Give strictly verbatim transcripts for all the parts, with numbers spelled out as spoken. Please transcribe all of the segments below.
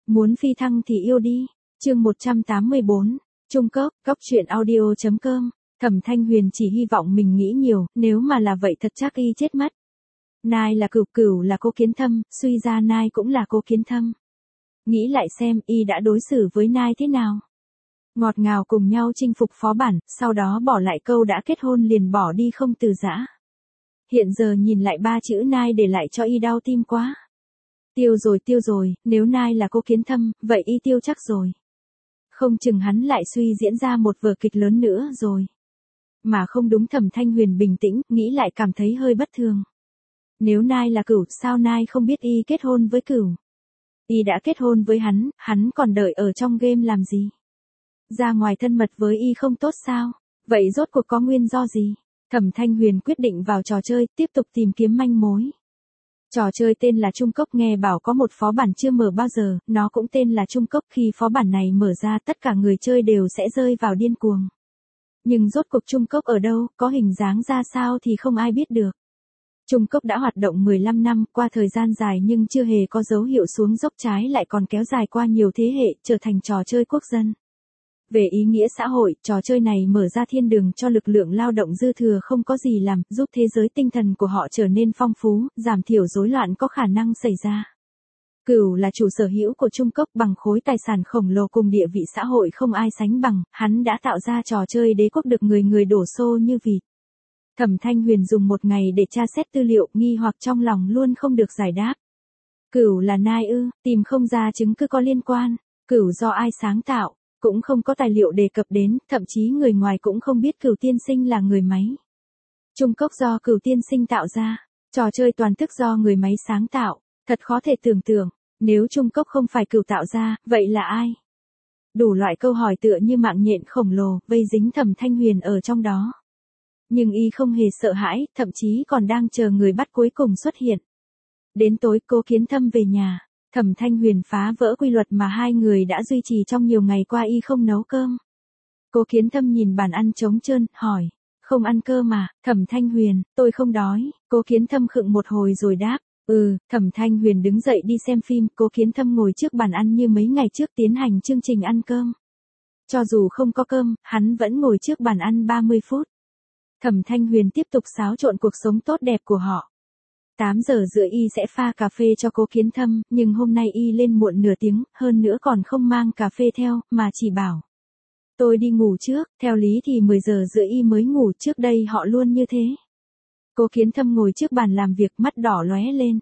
Muốn phi thăng thì yêu đi. Chương một trăm tám mươi bốn. Trung Cốc, Cốc truyện audio chấm com. Thẩm Thanh Huyền chỉ hy vọng mình nghĩ nhiều, nếu mà là vậy thật chắc y chết mất. Nai là Cửu, Cửu là Cố Kiến Thâm, suy ra Nai cũng là Cố Kiến Thâm. Nghĩ lại xem y đã đối xử với Nai thế nào. Ngọt ngào cùng nhau chinh phục phó bản, sau đó bỏ lại câu đã kết hôn liền bỏ đi không từ giã. Hiện giờ nhìn lại ba chữ Nai để lại cho y đau tim quá. Tiêu rồi tiêu rồi, nếu Nai là Cố Kiến Thâm, vậy y tiêu chắc rồi. Không chừng hắn lại suy diễn ra một vở kịch lớn nữa rồi. Mà không đúng. Thẩm Thanh Huyền bình tĩnh, nghĩ lại cảm thấy hơi bất thường. Nếu Nai là Cửu, sao Nai không biết y kết hôn với Cửu? Y đã kết hôn với hắn, hắn còn đợi ở trong game làm gì? Ra ngoài thân mật với y không tốt sao? Vậy rốt cuộc có nguyên do gì? Thẩm Thanh Huyền quyết định vào trò chơi, tiếp tục tìm kiếm manh mối. Trò chơi tên là Trung Cốc, nghe bảo có một phó bản chưa mở bao giờ, nó cũng tên là Trung Cốc. Khi phó bản này mở ra tất cả người chơi đều sẽ rơi vào điên cuồng. Nhưng rốt cuộc Trung Cốc ở đâu, có hình dáng ra sao thì không ai biết được. Trung Cốc đã hoạt động mười lăm năm, qua thời gian dài nhưng chưa hề có dấu hiệu xuống dốc, trái lại còn kéo dài qua nhiều thế hệ, trở thành trò chơi quốc dân. Về ý nghĩa xã hội, trò chơi này mở ra thiên đường cho lực lượng lao động dư thừa không có gì làm, giúp thế giới tinh thần của họ trở nên phong phú, giảm thiểu rối loạn có khả năng xảy ra. Cửu là chủ sở hữu của Trung Cốc, bằng khối tài sản khổng lồ cùng địa vị xã hội không ai sánh bằng, hắn đã tạo ra trò chơi đế quốc được người người đổ xô như vịt. Thẩm Thanh Huyền dùng một ngày để tra xét tư liệu, nghi hoặc trong lòng luôn không được giải đáp. Cửu là Nai ư? Tìm không ra chứng cứ có liên quan. Cửu do ai sáng tạo? Cũng không có tài liệu đề cập đến, thậm chí người ngoài cũng không biết Cửu tiên sinh là người máy. Trung Cốc do Cửu tiên sinh tạo ra, trò chơi toàn thức do người máy sáng tạo, thật khó thể tưởng tượng, nếu Trung Cốc không phải Cửu tạo ra, vậy là ai? Đủ loại câu hỏi tựa như mạng nhện khổng lồ, vây dính Thẩm Thanh Huyền ở trong đó. Nhưng y không hề sợ hãi, thậm chí còn đang chờ người bắt cuối cùng xuất hiện. Đến tối, Cố Kiến Thâm về nhà. Thẩm Thanh Huyền phá vỡ quy luật mà hai người đã duy trì trong nhiều ngày qua, y không nấu cơm. Cố Kiến Thâm nhìn bàn ăn trống trơn, hỏi, không ăn cơm à? Thẩm Thanh Huyền, tôi không đói. Cố Kiến Thâm khựng một hồi rồi đáp, ừ. Thẩm Thanh Huyền đứng dậy đi xem phim, Cố Kiến Thâm ngồi trước bàn ăn như mấy ngày trước tiến hành chương trình ăn cơm. Cho dù không có cơm, hắn vẫn ngồi trước bàn ăn ba mươi phút. Thẩm Thanh Huyền tiếp tục xáo trộn cuộc sống tốt đẹp của họ. tám giờ rưỡi y sẽ pha cà phê cho Cố Kiến Thâm, nhưng hôm nay y lên muộn nửa tiếng, hơn nữa còn không mang cà phê theo, mà chỉ bảo. Tôi đi ngủ trước, theo lý thì mười giờ rưỡi y mới ngủ, trước đây họ luôn như thế. Cố Kiến Thâm ngồi trước bàn làm việc, mắt đỏ lóe lên.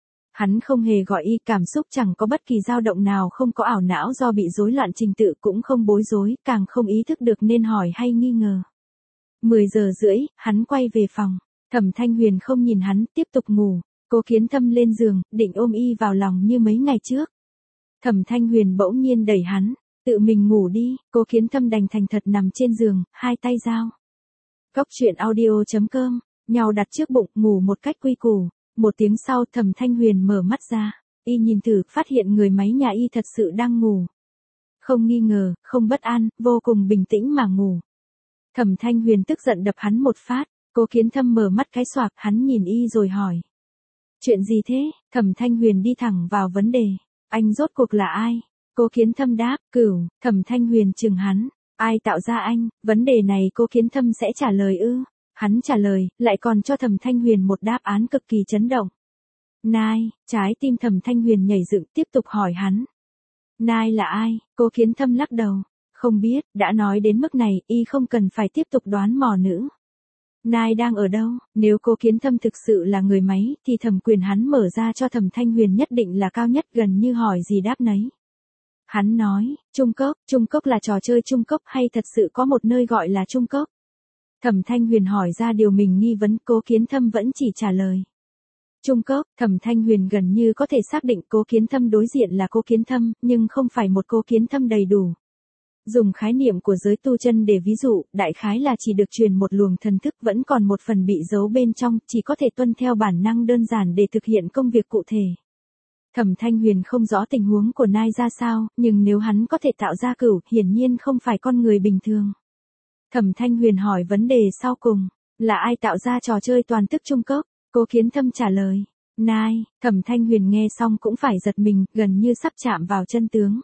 Hắn không hề gọi y, cảm xúc chẳng có bất kỳ dao động nào, không có ảo não do bị rối loạn trình tự, cũng không bối rối, càng không ý thức được nên hỏi hay nghi ngờ. mười giờ rưỡi, hắn quay về phòng. Thẩm Thanh Huyền không nhìn hắn, tiếp tục ngủ. Cố Kiến Thâm lên giường, định ôm y vào lòng như mấy ngày trước. Thẩm Thanh Huyền bỗng nhiên đẩy hắn, tự mình ngủ đi. Cố Kiến Thâm đành thành thật nằm trên giường, hai tay giao. Cốc truyện audio chấm com, nhau đặt trước bụng, ngủ một cách quy củ. Một tiếng sau, Thẩm Thanh Huyền mở mắt ra, y nhìn thử, phát hiện người máy nhà y thật sự đang ngủ. Không nghi ngờ, không bất an, vô cùng bình tĩnh mà ngủ. Thẩm Thanh Huyền tức giận đập hắn một phát. Cố Kiến Thâm mở mắt cái xoạc, hắn nhìn y rồi hỏi. Chuyện gì thế? Thẩm Thanh Huyền đi thẳng vào vấn đề. Anh rốt cuộc là ai? Cố Kiến Thâm đáp, Cửu. Thẩm Thanh Huyền chừng hắn. Ai tạo ra anh? Vấn đề này Cố Kiến Thâm sẽ trả lời ư? Hắn trả lời, lại còn cho Thẩm Thanh Huyền một đáp án cực kỳ chấn động. Nai. Trái tim Thẩm Thanh Huyền nhảy dựng, tiếp tục hỏi hắn. Nai là ai? Cố Kiến Thâm lắc đầu. Không biết, đã nói đến mức này, y không cần phải tiếp tục đoán mò nữa. Nai đang ở đâu? Nếu Cố Kiến Thâm thực sự là người máy, thì thẩm quyền hắn mở ra cho Thẩm Thanh Huyền nhất định là cao nhất, gần như hỏi gì đáp nấy. Hắn nói, Trung Cốc, Trung Cốc là trò chơi Trung Cốc hay thật sự có một nơi gọi là Trung Cốc? Thẩm Thanh Huyền hỏi ra điều mình nghi vấn, Cố Kiến Thâm vẫn chỉ trả lời. Trung Cốc, Thẩm Thanh Huyền gần như có thể xác định Cố Kiến Thâm đối diện là Cố Kiến Thâm, nhưng không phải một Cố Kiến Thâm đầy đủ. Dùng khái niệm của giới tu chân để ví dụ, đại khái là chỉ được truyền một luồng thần thức, vẫn còn một phần bị giấu bên trong, chỉ có thể tuân theo bản năng đơn giản để thực hiện công việc cụ thể. Thẩm Thanh Huyền không rõ tình huống của Nai ra sao, nhưng nếu hắn có thể tạo ra Cửu, hiển nhiên không phải con người bình thường. Thẩm Thanh Huyền hỏi vấn đề sau cùng, là ai tạo ra trò chơi toàn thức Trung Cốc? Cố Kiến Thâm trả lời, Nai, Thẩm Thanh Huyền nghe xong cũng phải giật mình, gần như sắp chạm vào chân tướng.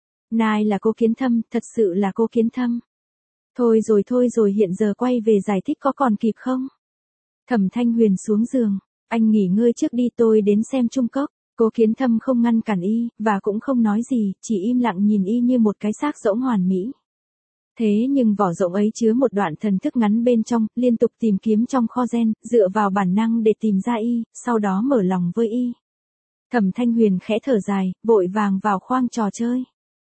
Nai là Cố Kiến Thâm, thật sự là Cố Kiến Thâm. Thôi rồi thôi rồi hiện giờ quay về giải thích có còn kịp không? Thẩm Thanh Huyền xuống giường, anh nghỉ ngơi trước đi tôi đến xem Trung Cốc. Cố Kiến Thâm không ngăn cản y, và cũng không nói gì, chỉ im lặng nhìn y như một cái xác rỗng hoàn mỹ. Thế nhưng vỏ rỗng ấy chứa một đoạn thần thức ngắn bên trong, liên tục tìm kiếm trong kho gen, dựa vào bản năng để tìm ra y, sau đó mở lòng với y. Thẩm Thanh Huyền khẽ thở dài, vội vàng vào khoang trò chơi.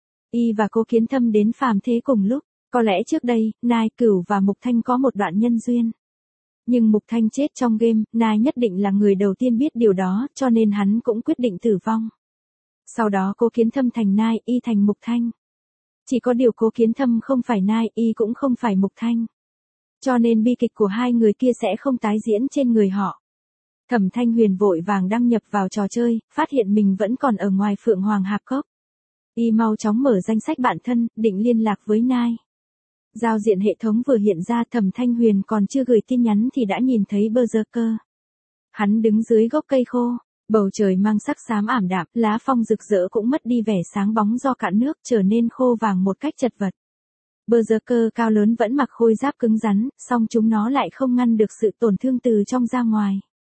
Y và Cố Kiến Thâm đến phàm thế cùng lúc, có lẽ trước đây, Nai, Cửu và Mục Thanh có một đoạn nhân duyên. Nhưng Mục Thanh chết trong game, Nai nhất định là người đầu tiên biết điều đó, cho nên hắn cũng quyết định tử vong. Sau đó Cố Kiến Thâm thành Nai, y thành Mục Thanh. Chỉ có điều Cố Kiến Thâm không phải Nai, y cũng không phải Mục Thanh. Cho nên bi kịch của hai người kia sẽ không tái diễn trên người họ. Thẩm Thanh Huyền vội vàng đăng nhập vào trò chơi, phát hiện mình vẫn còn ở ngoài Phượng Hoàng Hạp Cốc. Y mau chóng mở danh sách bạn thân, định liên lạc với Nai. Giao diện hệ thống vừa hiện ra, Thẩm Thanh Huyền còn chưa gửi tin nhắn thì đã nhìn thấy Berserker. Hắn đứng dưới gốc cây khô, bầu trời mang sắc xám ảm đạm, lá phong rực rỡ cũng mất đi vẻ sáng bóng do cạn nước, trở nên khô vàng một cách chật vật. Berserker cao lớn vẫn mặc khôi giáp cứng rắn, song chúng nó lại không ngăn được sự tổn thương từ trong ra ngoài.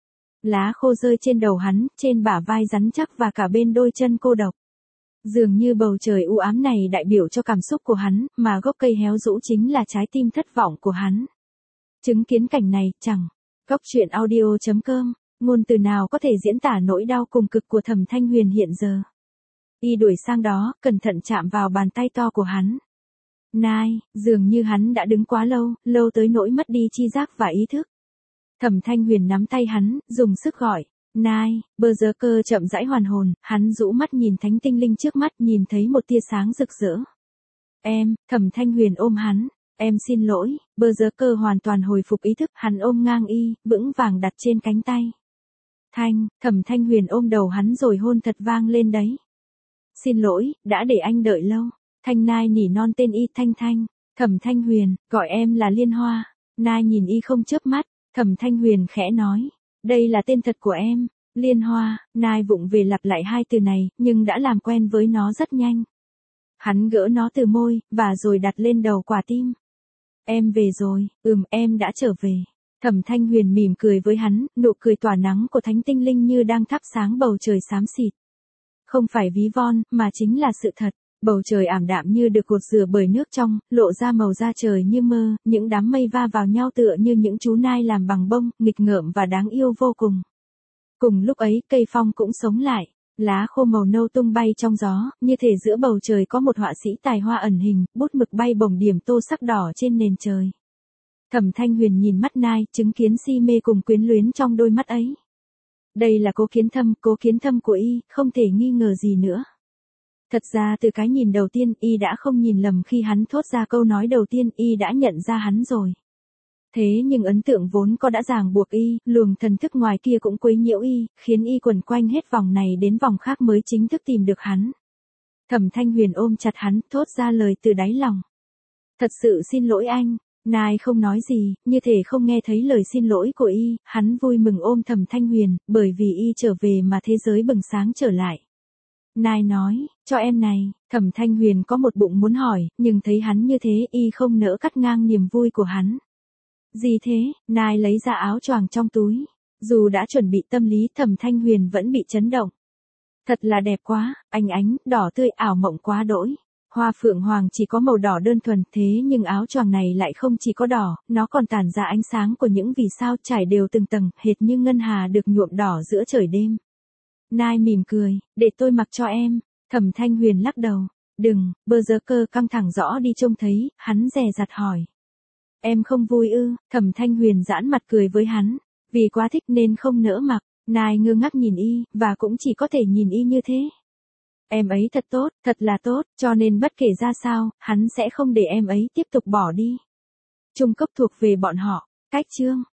Lá khô rơi trên đầu hắn, trên bả vai rắn chắc và cả bên đôi chân cô độc. Dường như bầu trời u ám này đại biểu cho cảm xúc của hắn, mà gốc cây héo rũ chính là trái tim thất vọng của hắn. Chứng kiến cảnh này, chẳng. Góc truyện audio chấm com, ngôn từ nào có thể diễn tả nỗi đau cùng cực của Thẩm Thanh Huyền hiện giờ. Y đuổi sang đó, cẩn thận chạm vào bàn tay to của hắn. Nai, dường như hắn đã đứng quá lâu, lâu tới nỗi mất đi chi giác và ý thức. Thẩm Thanh Huyền nắm tay hắn, dùng sức gọi. Nai, Berserker chậm rãi hoàn hồn, hắn rũ mắt nhìn thánh tinh linh trước mắt, nhìn thấy một tia sáng rực rỡ. Em, Thẩm Thanh Huyền ôm hắn. Em xin lỗi, Berserker hoàn toàn hồi phục ý thức, hắn ôm ngang y, vững vàng đặt trên cánh tay. Thanh, Thẩm Thanh Huyền ôm đầu hắn rồi hôn thật vang lên đấy. Xin lỗi, đã để anh đợi lâu. Thanh Nai nỉ non tên y. Thanh Thanh. Thẩm Thanh Huyền, gọi em là Liên Hoa. Nai nhìn y không chớp mắt, Thẩm Thanh Huyền khẽ nói. Đây là tên thật của em, Liên Hoa. Nai vụng về lặp lại hai từ này, nhưng đã làm quen với nó rất nhanh. Hắn gỡ nó từ môi, và rồi đặt lên đầu quả tim. Em về rồi, ừm em đã trở về. Thẩm Thanh Huyền mỉm cười với hắn, nụ cười tỏa nắng của thánh tinh linh như đang thắp sáng bầu trời xám xịt. Không phải ví von, mà chính là sự thật. Bầu trời ảm đạm như được gột rửa bởi nước trong, lộ ra màu da trời như mơ, những đám mây va vào nhau tựa như những chú nai làm bằng bông, nghịch ngợm và đáng yêu vô cùng. Cùng lúc ấy, cây phong cũng sống lại, lá khô màu nâu tung bay trong gió, như thể giữa bầu trời có một họa sĩ tài hoa ẩn hình, bút mực bay bổng điểm tô sắc đỏ trên nền trời. Thẩm Thanh Huyền nhìn mắt Nai, chứng kiến si mê cùng quyến luyến trong đôi mắt ấy. Đây là Cố Kiến Thâm, Cố Kiến Thâm của y, không thể nghi ngờ gì nữa. Thật ra từ cái nhìn đầu tiên, y đã không nhìn lầm khi hắn thốt ra câu nói đầu tiên, y đã nhận ra hắn rồi. Thế nhưng ấn tượng vốn có đã ràng buộc y, luồng thần thức ngoài kia cũng quấy nhiễu y, khiến y quẩn quanh hết vòng này đến vòng khác mới chính thức tìm được hắn. Thẩm Thanh Huyền ôm chặt hắn, thốt ra lời từ đáy lòng. Thật sự xin lỗi anh. Nai không nói gì, như thể không nghe thấy lời xin lỗi của y, hắn vui mừng ôm Thẩm Thanh Huyền, bởi vì y trở về mà thế giới bừng sáng trở lại. Nai nói, cho em này. Thẩm Thanh Huyền có một bụng muốn hỏi, nhưng thấy hắn như thế, y không nỡ cắt ngang niềm vui của hắn. Gì thế? Nai lấy ra áo choàng trong túi. Dù đã chuẩn bị tâm lý, Thẩm Thanh Huyền vẫn bị chấn động. Thật là đẹp quá, ánh ánh, đỏ tươi ảo mộng quá đỗi. Hoa phượng hoàng chỉ có màu đỏ đơn thuần, thế nhưng áo choàng này lại không chỉ có đỏ, nó còn tản ra ánh sáng của những vì sao trải đều từng tầng, hệt như ngân hà được nhuộm đỏ giữa trời đêm. Nai mỉm cười, để tôi mặc cho em. Thẩm Thanh Huyền lắc đầu. Đừng, Berserker căng thẳng rõ đi trông thấy, hắn dè dặt hỏi. Em không vui ư? Thẩm Thanh Huyền giãn mặt cười với hắn. Vì quá thích nên không nỡ mặc. Nai ngơ ngác nhìn y, và cũng chỉ có thể nhìn y như thế. Em ấy thật tốt, thật là tốt, cho nên bất kể ra sao, hắn sẽ không để em ấy tiếp tục bỏ đi. Trung cấp thuộc về bọn họ. Cách chương.